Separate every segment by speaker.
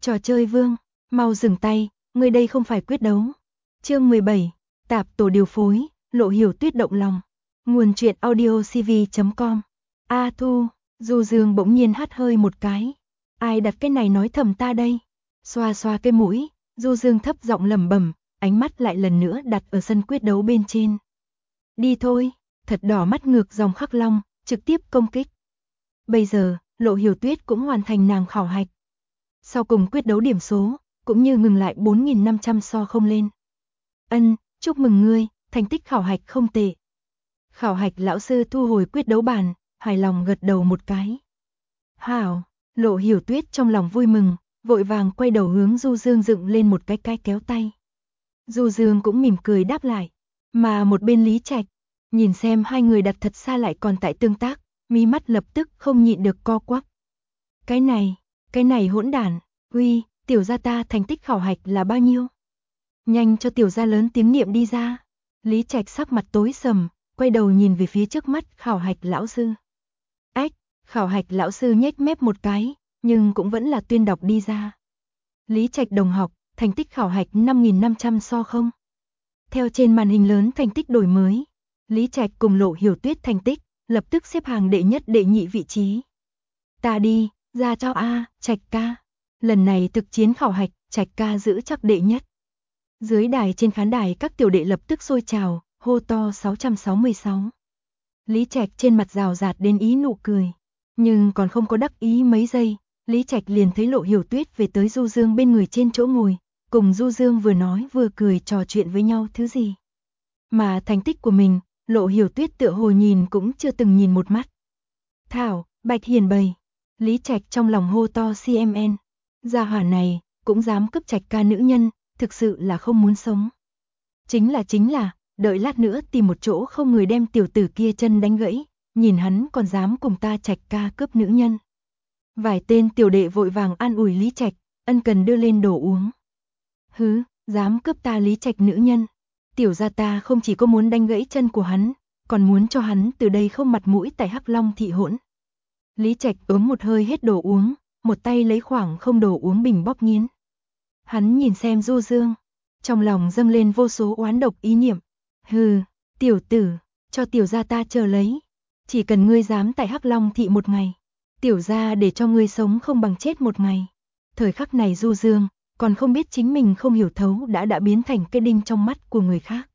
Speaker 1: Trò chơi vương, mau dừng tay, người đây không phải quyết đấu. Chương 17, Tạp tổ điều phối, Lộ Hiểu Tuyết động lòng. Nguồn truyện audiocv.com. A Thu, Du Dương bỗng nhiên hắt hơi một cái. Ai đặt cái này nói thầm ta đây? Xoa xoa cái mũi, Du Dương thấp giọng lẩm bẩm, ánh mắt lại lần nữa đặt ở sân quyết đấu bên trên. Đi thôi, thật đỏ mắt ngược dòng khắc long, trực tiếp công kích. Bây giờ, Lộ Hiểu Tuyết cũng hoàn thành nàng khảo hạch. Sau cùng quyết đấu điểm số, cũng như ngừng lại 4.500 so không lên. Chúc mừng ngươi, thành tích khảo hạch không tệ. Khảo hạch lão sư thu hồi quyết đấu bàn, hài lòng gật đầu một cái. Hảo, Lộ Hiểu Tuyết trong lòng vui mừng, vội vàng quay đầu hướng Du Dương dựng lên một cái kéo tay. Du Dương cũng mỉm cười đáp lại, mà một bên Lý Trạch, nhìn xem hai người đặt thật xa lại còn tại tương tác, mí mắt lập tức không nhịn được co quắp. Cái này hỗn đản, uy, tiểu gia ta thành tích khảo hạch là bao nhiêu? Nhanh cho tiểu gia lớn tiếng niệm đi ra. Lý Trạch sắc mặt tối sầm, quay đầu nhìn về phía trước mắt khảo hạch lão sư. Khảo hạch lão sư nhếch mép một cái, nhưng cũng vẫn là tuyên đọc đi ra. Lý Trạch đồng học, thành tích khảo hạch 5.500 so không? Theo trên màn hình lớn thành tích đổi mới, Lý Trạch cùng Lộ Hiểu Tuyết thành tích, lập tức xếp hàng đệ nhất đệ nhị vị trí. Ta đi, ra cho A, Trạch ca. Lần này thực chiến khảo hạch, Trạch ca giữ chắc đệ nhất. Dưới đài trên khán đài các tiểu đệ lập tức sôi trào, hô to 666. Lý Trạch trên mặt rào rạt đến ý nụ cười. Nhưng còn không có đắc ý mấy giây, Lý Trạch liền thấy Lộ Hiểu Tuyết về tới Du Dương bên người trên chỗ ngồi, cùng Du Dương vừa nói vừa cười trò chuyện với nhau thứ gì. Mà thành tích của mình, Lộ Hiểu Tuyết tựa hồ nhìn cũng chưa từng nhìn một mắt. Thảo, Bạch Hiền bầy. Lý Trạch trong lòng hô to CMN. Gia hỏa này, cũng dám cướp Trạch ca nữ nhân, thực sự là không muốn sống. Chính là, đợi lát nữa tìm một chỗ không người đem tiểu tử kia chân đánh gãy, nhìn hắn còn dám cùng ta Trạch ca cướp nữ nhân. Vài tên tiểu đệ vội vàng an ủi Lý Trạch, ân cần đưa lên đồ uống. Hứ, dám cướp ta Lý Trạch nữ nhân. Tiểu gia ta không chỉ có muốn đánh gãy chân của hắn, còn muốn cho hắn từ đây không mặt mũi tại Hắc Long thị hỗn. Lý Trạch ướm một hơi hết đồ uống, một tay lấy khoảng không đồ uống bình bóp nghiến. Hắn nhìn xem Du Dương, trong lòng dâng lên vô số oán độc ý niệm. Hừ, tiểu tử, cho tiểu gia ta chờ lấy. Chỉ cần ngươi dám tại Hắc Long thị một ngày, tiểu gia để cho ngươi sống không bằng chết một ngày. Thời khắc này Du Dương còn không biết chính mình không hiểu thấu đã biến thành cái đinh trong mắt của người khác.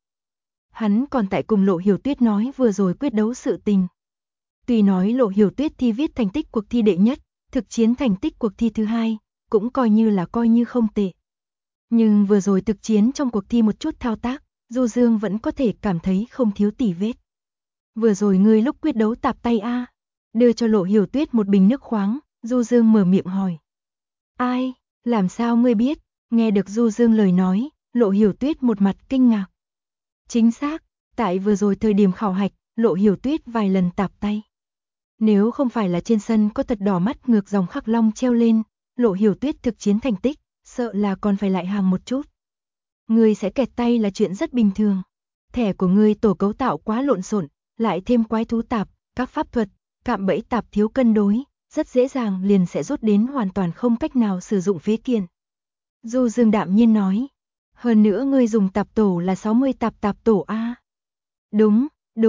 Speaker 1: Hắn còn tại cùng Lộ Hiểu Tuyết nói vừa rồi quyết đấu sự tình. Tuy nói Lộ Hiểu Tuyết thi viết thành tích cuộc thi đệ nhất, thực chiến thành tích cuộc thi thứ hai, cũng coi như không tệ. Nhưng vừa rồi thực chiến trong cuộc thi một chút thao tác, Du Dương vẫn có thể cảm thấy không thiếu tỉ vết. Vừa rồi ngươi lúc quyết đấu tạp tay a? Đưa cho Lộ Hiểu Tuyết một bình nước khoáng, Du Dương mở miệng hỏi. Ai, làm sao ngươi biết? Nghe được Du Dương lời nói, Lộ Hiểu Tuyết một mặt kinh ngạc. Chính xác, tại vừa rồi thời điểm khảo hạch, Lộ Hiểu Tuyết vài lần tạp tay. Nếu không phải là trên sân có thật đỏ mắt ngược dòng khắc long treo lên, Lộ Hiểu Tuyết thực chiến thành tích, sợ là còn phải lại hàng một chút. Ngươi sẽ kẹt tay là chuyện rất bình thường. Thẻ của ngươi tổ cấu tạo quá lộn xộn, lại thêm quái thú tạp, các pháp thuật, cạm bẫy tạp thiếu cân đối, rất dễ dàng liền sẽ rốt đến hoàn toàn không cách nào sử dụng phế kiện. Du Dương đạm nhiên nói. Hơn nữa ngươi dùng tạp tổ là 60 tạp tổ a. Đúng.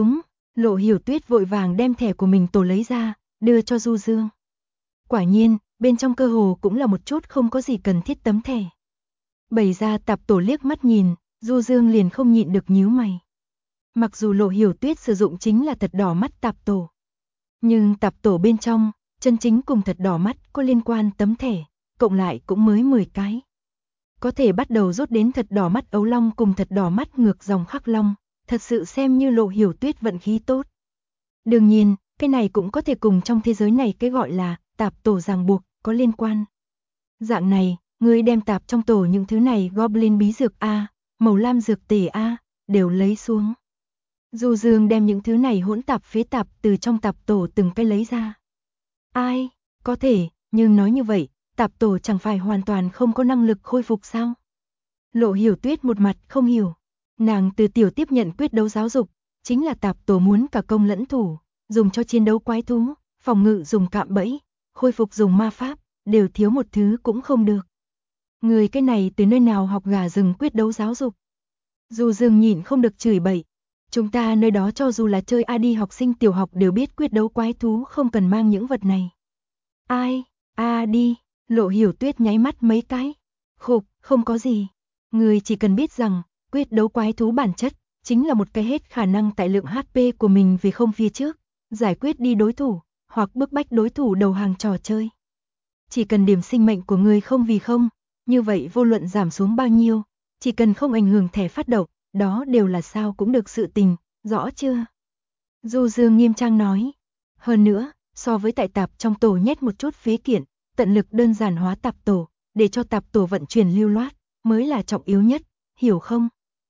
Speaker 1: Lộ Hiểu Tuyết vội vàng đem thẻ của mình tổ lấy ra, đưa cho Du Dương. Quả nhiên, bên trong cơ hồ cũng là một chút không có gì cần thiết tấm thẻ. Bày ra tạp tổ liếc mắt nhìn, Du Dương liền không nhịn được nhíu mày. Mặc dù Lộ Hiểu Tuyết sử dụng chính là thật đỏ mắt tạp tổ, nhưng tạp tổ bên trong, chân chính cùng thật đỏ mắt có liên quan tấm thẻ, cộng lại cũng mới 10 cái. Có thể bắt đầu rốt đến thật đỏ mắt ấu long cùng thật đỏ mắt ngược dòng khắc long, thật sự xem như Lộ Hiểu Tuyết vận khí tốt. Đương nhiên, cái này cũng có thể cùng trong thế giới này cái gọi là tạp tổ ràng buộc có liên quan. Dạng này, ngươi đem tạp trong tổ những thứ này Goblin bí dược A, màu lam dược tể A, đều lấy xuống. Du Dương đem những thứ này hỗn tạp phế tạp từ trong tạp tổ từng cái lấy ra. Ai, có thể, nhưng nói như vậy, tạp tổ chẳng phải hoàn toàn không có năng lực khôi phục sao? Lộ Hiểu Tuyết một mặt không hiểu. Nàng từ tiểu tiếp nhận quyết đấu giáo dục, chính là tạp tổ muốn cả công lẫn thủ, dùng cho chiến đấu quái thú, phòng ngự dùng cạm bẫy, khôi phục dùng ma pháp, đều thiếu một thứ cũng không được. Người cái này từ nơi nào học gà rừng quyết đấu giáo dục. Du Dương nhịn không được chửi bậy. Chúng ta nơi đó cho dù là chơi AD học sinh tiểu học đều biết quyết đấu quái thú không cần mang những vật này. Ai, AD, Lộ Hiểu Tuyết nháy mắt mấy cái. Khục, không có gì. Người chỉ cần biết rằng, quyết đấu quái thú bản chất, chính là một cái hết khả năng tại lượng HP của mình về không phía trước, giải quyết đi đối thủ, hoặc bức bách đối thủ đầu hàng trò chơi. Chỉ cần điểm sinh mệnh của người không vì không, như vậy vô luận giảm xuống bao nhiêu, chỉ cần không ảnh hưởng thẻ phát động, đó đều là sao cũng được sự tình, rõ chưa? Du Dương nghiêm trang nói. Hơn nữa, so với tại tạp trong tổ nhét một chút phế kiện, tận lực đơn giản hóa tạp tổ, để cho tạp tổ vận chuyển lưu loát, mới là trọng yếu nhất, hiểu không?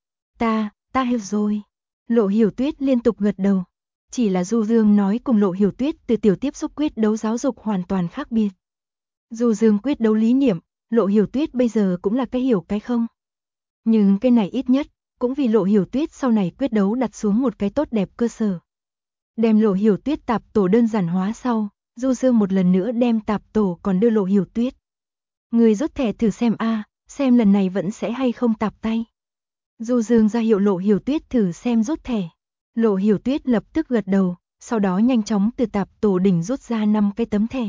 Speaker 1: Ta hiểu rồi. Lộ Hiểu Tuyết liên tục gật đầu. Chỉ là Du Dương nói cùng Lộ Hiểu Tuyết từ tiểu tiếp xúc quyết đấu giáo dục hoàn toàn khác biệt. Du Dương quyết đấu lý niệm, Lộ Hiểu Tuyết bây giờ cũng là cái hiểu cái không. Nhưng cái này ít nhất, cũng vì Lộ Hiểu Tuyết sau này quyết đấu đặt xuống một cái tốt đẹp cơ sở. Đem Lộ Hiểu Tuyết tạp tổ đơn giản hóa sau, Du Dương một lần nữa đem tạp tổ còn đưa Lộ Hiểu Tuyết. Người rút thẻ thử xem xem lần này vẫn sẽ hay không tạp tay. Du Dương ra hiệu Lộ Hiểu Tuyết thử xem rút thẻ. Lộ Hiểu Tuyết lập tức gật đầu, sau đó nhanh chóng từ tạp tổ đỉnh rút ra 5 cái tấm thẻ.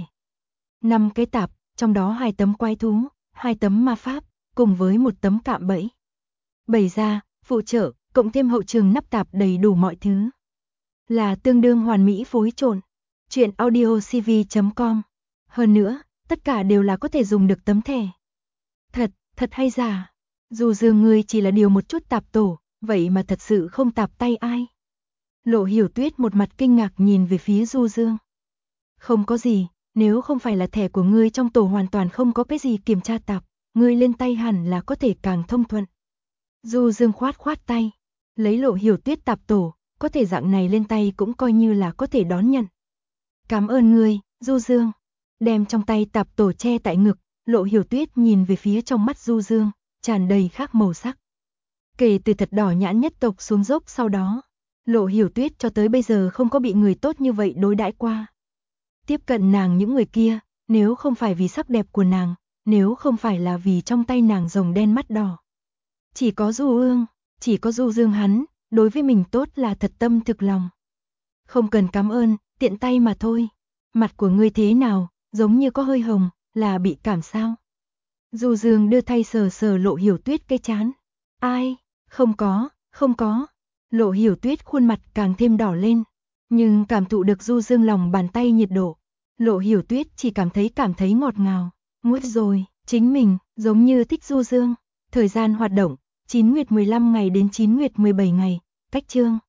Speaker 1: 5 cái tạp, trong đó 2 tấm quái thú, 2 tấm ma pháp, cùng với 1 tấm cạm bẫy. Bày ra, phụ trợ, cộng thêm hậu trường nắp tạp đầy đủ mọi thứ. Là tương đương hoàn mỹ phối trộn. Chuyện audiocv.com. Hơn nữa, tất cả đều là có thể dùng được tấm thẻ. Thật hay giả? Dù Dương ngươi chỉ là điều một chút tạp tổ, vậy mà thật sự không tạp tay ai? Lộ Hiểu Tuyết một mặt kinh ngạc nhìn về phía Du Dương. Không có gì, nếu không phải là thẻ của ngươi trong tổ hoàn toàn không có cái gì kiểm tra tạp, ngươi lên tay hẳn là có thể càng thông thuận. Du Dương khoát tay, lấy Lộ Hiểu Tuyết tạp tổ, có thể dạng này lên tay cũng coi như là có thể đón nhận. Cảm ơn ngươi, Du Dương. Đem trong tay tạp tổ che tại ngực, Lộ Hiểu Tuyết nhìn về phía trong mắt Du Dương, tràn đầy khác màu sắc. Kể từ thật đỏ nhãn nhất tộc xuống dốc sau đó, Lộ Hiểu Tuyết cho tới bây giờ không có bị người tốt như vậy đối đãi qua. Tiếp cận nàng những người kia, nếu không phải vì sắc đẹp của nàng, nếu không phải là vì trong tay nàng rồng đen mắt đỏ. Chỉ có Du Dương hắn, đối với mình tốt là thật tâm thực lòng. Không cần cảm ơn, tiện tay mà thôi. Mặt của ngươi thế nào, giống như có hơi hồng, là bị cảm sao? Du Dương đưa tay sờ Lộ Hiểu Tuyết cái trán. Ai, không có. Lộ Hiểu Tuyết khuôn mặt càng thêm đỏ lên, nhưng cảm thụ được Du Dương lòng bàn tay nhiệt độ. Lộ Hiểu Tuyết chỉ cảm thấy ngọt ngào. Ngút rồi, chính mình, giống như thích Du Dương. Thời gian hoạt động, 9 nguyệt 15 ngày đến 9 nguyệt 17 ngày, cách chương.